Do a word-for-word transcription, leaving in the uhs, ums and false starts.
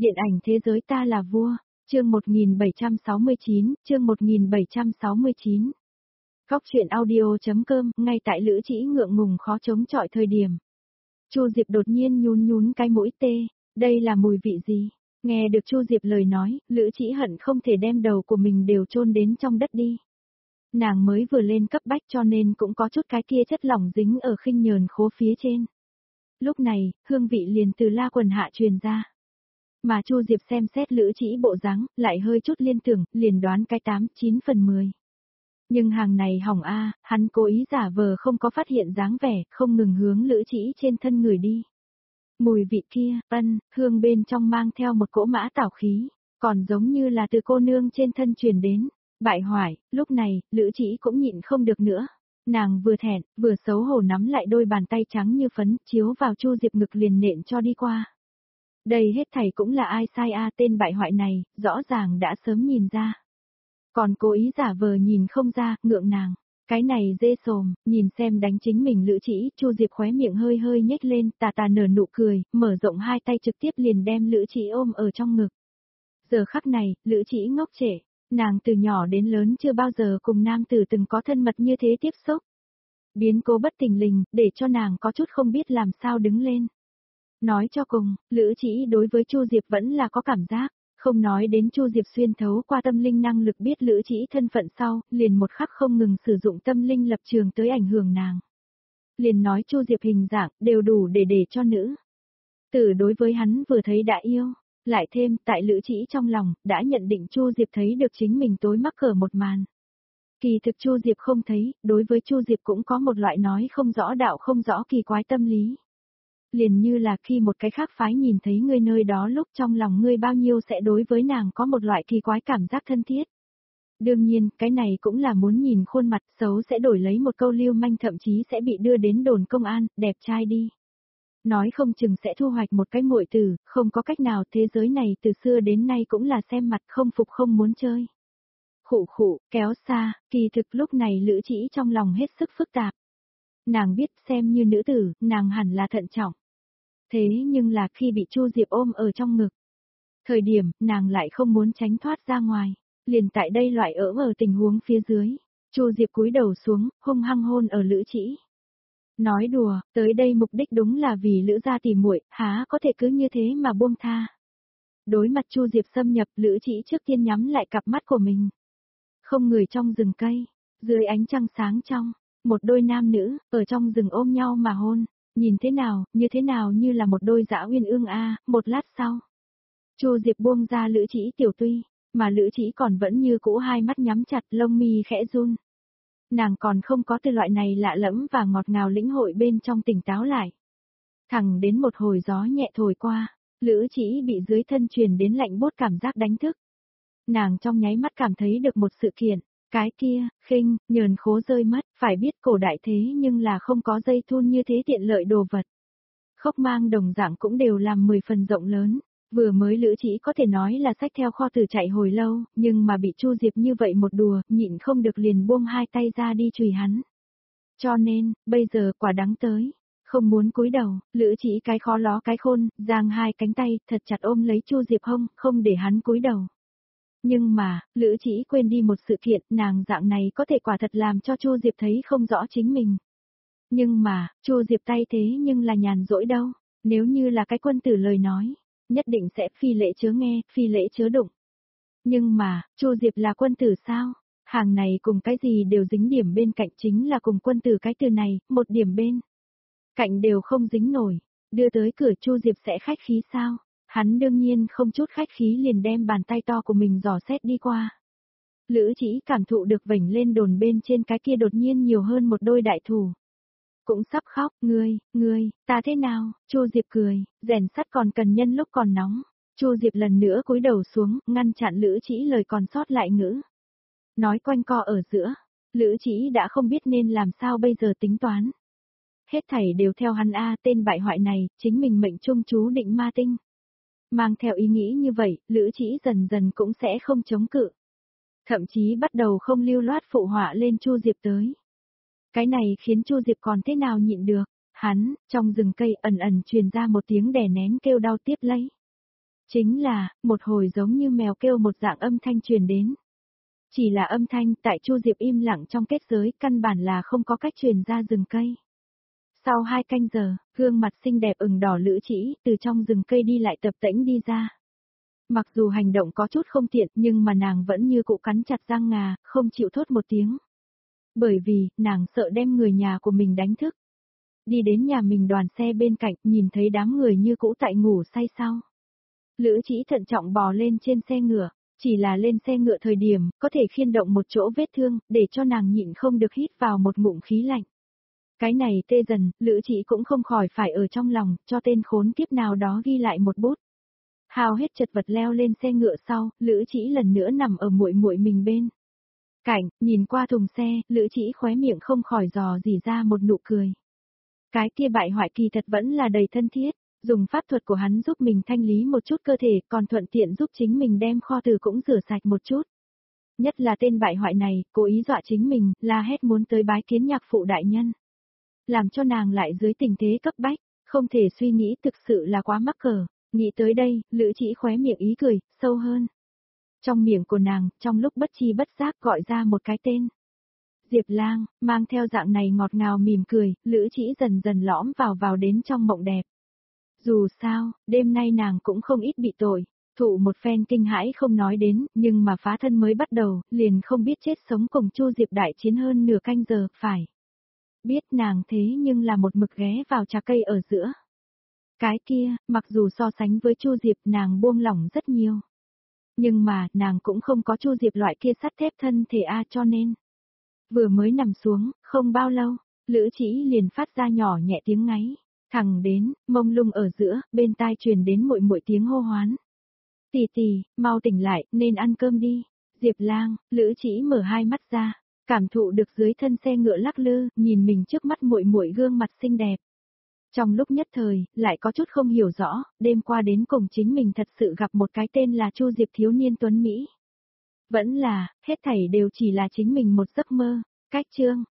Điện ảnh thế giới ta là vua, chương một nghìn bảy trăm sáu mươi chín, chương một nghìn bảy trăm sáu mươi chín. Góc truyện audio.com, ngay tại Lữ Chỉ ngượng ngùng khó chống chọi thời điểm. Chu Diệp đột nhiên nhún nhún cái mũi tê, đây là mùi vị gì? Nghe được Chu Diệp lời nói, Lữ Chỉ hận không thể đem đầu của mình đều chôn đến trong đất đi. Nàng mới vừa lên cấp bách cho nên cũng có chút cái kia chất lỏng dính ở khinh nhờn khố phía trên. Lúc này, hương vị liền từ la quần hạ truyền ra. Mà Chu Diệp xem xét Lữ Chỉ bộ dáng, lại hơi chút liên tưởng, liền đoán cái tám, chín phần mười. Nhưng hàng này hỏng a, hắn cố ý giả vờ không có phát hiện dáng vẻ, không ngừng hướng Lữ Chỉ trên thân người đi. Mùi vị kia, ân, hương bên trong mang theo một cỗ mã tảo khí, còn giống như là từ cô nương trên thân truyền đến. Bại hoại, lúc này, Lữ Chỉ cũng nhịn không được nữa. Nàng vừa thẹn, vừa xấu hổ nắm lại đôi bàn tay trắng như phấn, chiếu vào Chu Diệp ngực liền nện cho đi qua. Đây hết thảy cũng là ai sai a, tên bại hoại này, rõ ràng đã sớm nhìn ra. Còn cố ý giả vờ nhìn không ra, ngượng nàng. Cái này dê sồm, nhìn xem đánh chính mình Lữ Chỉ, Chu Diệp khóe miệng hơi hơi nhếch lên, tà tà nở nụ cười, mở rộng hai tay trực tiếp liền đem Lữ Chỉ ôm ở trong ngực. Giờ khắc này, Lữ Chỉ ngốc trệ, nàng từ nhỏ đến lớn chưa bao giờ cùng nam tử từng có thân mật như thế tiếp xúc. Biến cố bất tình lình, để cho nàng có chút không biết làm sao đứng lên. Nói cho cùng, Lữ Chỉ đối với Chu Diệp vẫn là có cảm giác, không nói đến Chu Diệp xuyên thấu qua tâm linh năng lực biết Lữ Chỉ thân phận sau, liền một khắc không ngừng sử dụng tâm linh lập trường tới ảnh hưởng nàng. Liền nói Chu Diệp hình dạng, đều đủ để để cho nữ tử đối với hắn vừa thấy đã yêu, lại thêm tại Lữ Chỉ trong lòng, đã nhận định Chu Diệp thấy được chính mình tối mắc cỡ một màn. Kỳ thực Chu Diệp không thấy, đối với Chu Diệp cũng có một loại nói không rõ đạo không rõ kỳ quái tâm lý. Liền như là khi một cái khác phái nhìn thấy ngươi nơi đó lúc trong lòng ngươi bao nhiêu sẽ đối với nàng có một loại kỳ quái cảm giác thân thiết. Đương nhiên, cái này cũng là muốn nhìn khuôn mặt xấu sẽ đổi lấy một câu lưu manh thậm chí sẽ bị đưa đến đồn công an, đẹp trai đi. Nói không chừng sẽ thu hoạch một cái muội tử, không có cách nào, thế giới này từ xưa đến nay cũng là xem mặt không phục không muốn chơi. Khụ khụ, kéo xa, kỳ thực lúc này Lữ Chỉ trong lòng hết sức phức tạp. Nàng biết xem như nữ tử, nàng hẳn là thận trọng. Thế nhưng là khi bị Chu Diệp ôm ở trong ngực. Thời điểm, nàng lại không muốn tránh thoát ra ngoài. Liền tại đây loại ở ở tình huống phía dưới. Chu Diệp cúi đầu xuống, hung hăng hôn ở Lữ Chỉ. Nói đùa, tới đây mục đích đúng là vì Lữ gia tỉ muội, há có thể cứ như thế mà buông tha. Đối mặt Chu Diệp xâm nhập, Lữ Chỉ trước tiên nhắm lại cặp mắt của mình. Không người trong rừng cây, dưới ánh trăng sáng trong, một đôi nam nữ, ở trong rừng ôm nhau mà hôn, nhìn thế nào, như thế nào như là một đôi dã uyên ương a. Một lát sau, Chu Diệp buông ra Lữ Chỉ tiểu tuy, mà Lữ Chỉ còn vẫn như cũ hai mắt nhắm chặt, lông mi khẽ run. Nàng còn không có từ loại này lạ lẫm và ngọt ngào lĩnh hội bên trong tỉnh táo lại. Thẳng đến một hồi gió nhẹ thổi qua, Lữ Chỉ bị dưới thân truyền đến lạnh buốt cảm giác đánh thức. Nàng trong nháy mắt cảm thấy được một sự kiện, cái kia, khinh, nhờn khố rơi mất, phải biết cổ đại thế nhưng là không có dây thun như thế tiện lợi đồ vật. Khốc mang đồng dạng cũng đều làm mười phần rộng lớn, vừa mới Lữ Chỉ có thể nói là xách theo kho từ chạy hồi lâu, nhưng mà bị Chu Diệp như vậy một đùa, nhịn không được liền buông hai tay ra đi chùy hắn. Cho nên, bây giờ quả đắng tới, không muốn cúi đầu, Lữ Chỉ cái khó ló cái khôn, giang hai cánh tay, thật chặt ôm lấy Chu Diệp hông, không để hắn cúi đầu. Nhưng mà, Lữ Chỉ quên đi một sự kiện, nàng dạng này có thể quả thật làm cho Chu Diệp thấy không rõ chính mình. Nhưng mà, Chu Diệp tay thế nhưng là nhàn rỗi đâu, nếu như là cái quân tử lời nói, nhất định sẽ phi lễ chớ nghe, phi lễ chớ đụng. Nhưng mà, Chu Diệp là quân tử sao? Hàng này cùng cái gì đều dính điểm bên cạnh, chính là cùng quân tử cái từ này, một điểm bên cạnh đều không dính nổi, đưa tới cửa Chu Diệp sẽ khách khí sao? Hắn đương nhiên không chút khách khí liền đem bàn tay to của mình dò xét đi qua. Lữ Chỉ cảm thụ được vểnh lên đồn bên trên cái kia đột nhiên nhiều hơn một đôi đại thủ. Cũng sắp khóc, ngươi, ngươi, ta thế nào? Chu Diệp cười, rèn sắt còn cần nhân lúc còn nóng. Chu Diệp lần nữa cúi đầu xuống, ngăn chặn Lữ Chỉ lời còn sót lại ngữ. Nói quanh co ở giữa, Lữ Chỉ đã không biết nên làm sao bây giờ tính toán. Hết thảy đều theo hắn a, tên bại hoại này, chính mình mệnh trung chú định ma tinh. Mang theo ý nghĩ như vậy, Lữ Chỉ dần dần cũng sẽ không chống cự. Thậm chí bắt đầu không lưu loát phụ họa lên Chu Diệp tới. Cái này khiến Chu Diệp còn thế nào nhịn được, hắn, trong rừng cây ẩn ẩn truyền ra một tiếng đè nén kêu đau tiếp lấy. Chính là, một hồi giống như mèo kêu một dạng âm thanh truyền đến. Chỉ là âm thanh tại Chu Diệp im lặng trong kết giới, căn bản là không có cách truyền ra rừng cây. Sau hai canh giờ, gương mặt xinh đẹp ửng đỏ Lữ Chỉ từ trong rừng cây đi lại tập tễnh đi ra. Mặc dù hành động có chút không tiện nhưng mà nàng vẫn như cũ cắn chặt răng ngà, không chịu thốt một tiếng. Bởi vì, nàng sợ đem người nhà của mình đánh thức. Đi đến nhà mình đoàn xe bên cạnh, nhìn thấy đám người như cũ tại ngủ say sau. Lữ Chỉ thận trọng bò lên trên xe ngựa, chỉ là lên xe ngựa thời điểm, có thể khiên động một chỗ vết thương, để cho nàng nhịn không được hít vào một ngụm khí lạnh. Cái này tê dần, Lữ Chỉ cũng không khỏi phải ở trong lòng, cho tên khốn kiếp nào đó ghi lại một bút. Hao hết chật vật leo lên xe ngựa sau, Lữ Chỉ lần nữa nằm ở muội muội mình bên cạnh, nhìn qua thùng xe, Lữ Chỉ khóe miệng không khỏi dò dỉ ra một nụ cười. Cái kia bại hoại kỳ thật vẫn là đầy thân thiết, dùng pháp thuật của hắn giúp mình thanh lý một chút cơ thể, còn thuận tiện giúp chính mình đem kho từ cũng rửa sạch một chút. Nhất là tên bại hoại này, cố ý dọa chính mình, la hét muốn tới bái kiến nhạc phụ đại nhân. Làm cho nàng lại dưới tình thế cấp bách, không thể suy nghĩ, thực sự là quá mắc cỡ. Nghĩ tới đây, Lữ Chỉ khóe miệng ý cười, sâu hơn. Trong miệng của nàng, trong lúc bất chi bất giác gọi ra một cái tên. Diệp Lang, mang theo dạng này ngọt ngào mỉm cười, Lữ Chỉ dần dần lõm vào vào đến trong mộng đẹp. Dù sao, đêm nay nàng cũng không ít bị tội, thụ một phen kinh hãi không nói đến, nhưng mà phá thân mới bắt đầu, liền không biết chết sống cùng Chu Diệp đại chiến hơn nửa canh giờ, phải. Biết nàng thế nhưng là một mực ghé vào trà cây ở giữa. Cái kia, mặc dù so sánh với Chu Diệp nàng buông lỏng rất nhiều. Nhưng mà, nàng cũng không có Chu Diệp loại kia sắt thép thân thể A cho nên. Vừa mới nằm xuống, không bao lâu, Lữ Chỉ liền phát ra nhỏ nhẹ tiếng ngáy. Thẳng đến, mông lung ở giữa, bên tai truyền đến muội muội tiếng hô hoán. Tỷ tỷ, mau tỉnh lại, nên ăn cơm đi. Diệp Lang, Lữ Chỉ mở hai mắt ra, cảm thụ được dưới thân xe ngựa lắc lư, nhìn mình trước mắt muội muội gương mặt xinh đẹp. Trong lúc nhất thời, lại có chút không hiểu rõ, đêm qua đến cùng chính mình thật sự gặp một cái tên là Chu Diệp thiếu niên tuấn Mỹ. Vẫn là, hết thảy đều chỉ là chính mình một giấc mơ. Cách chương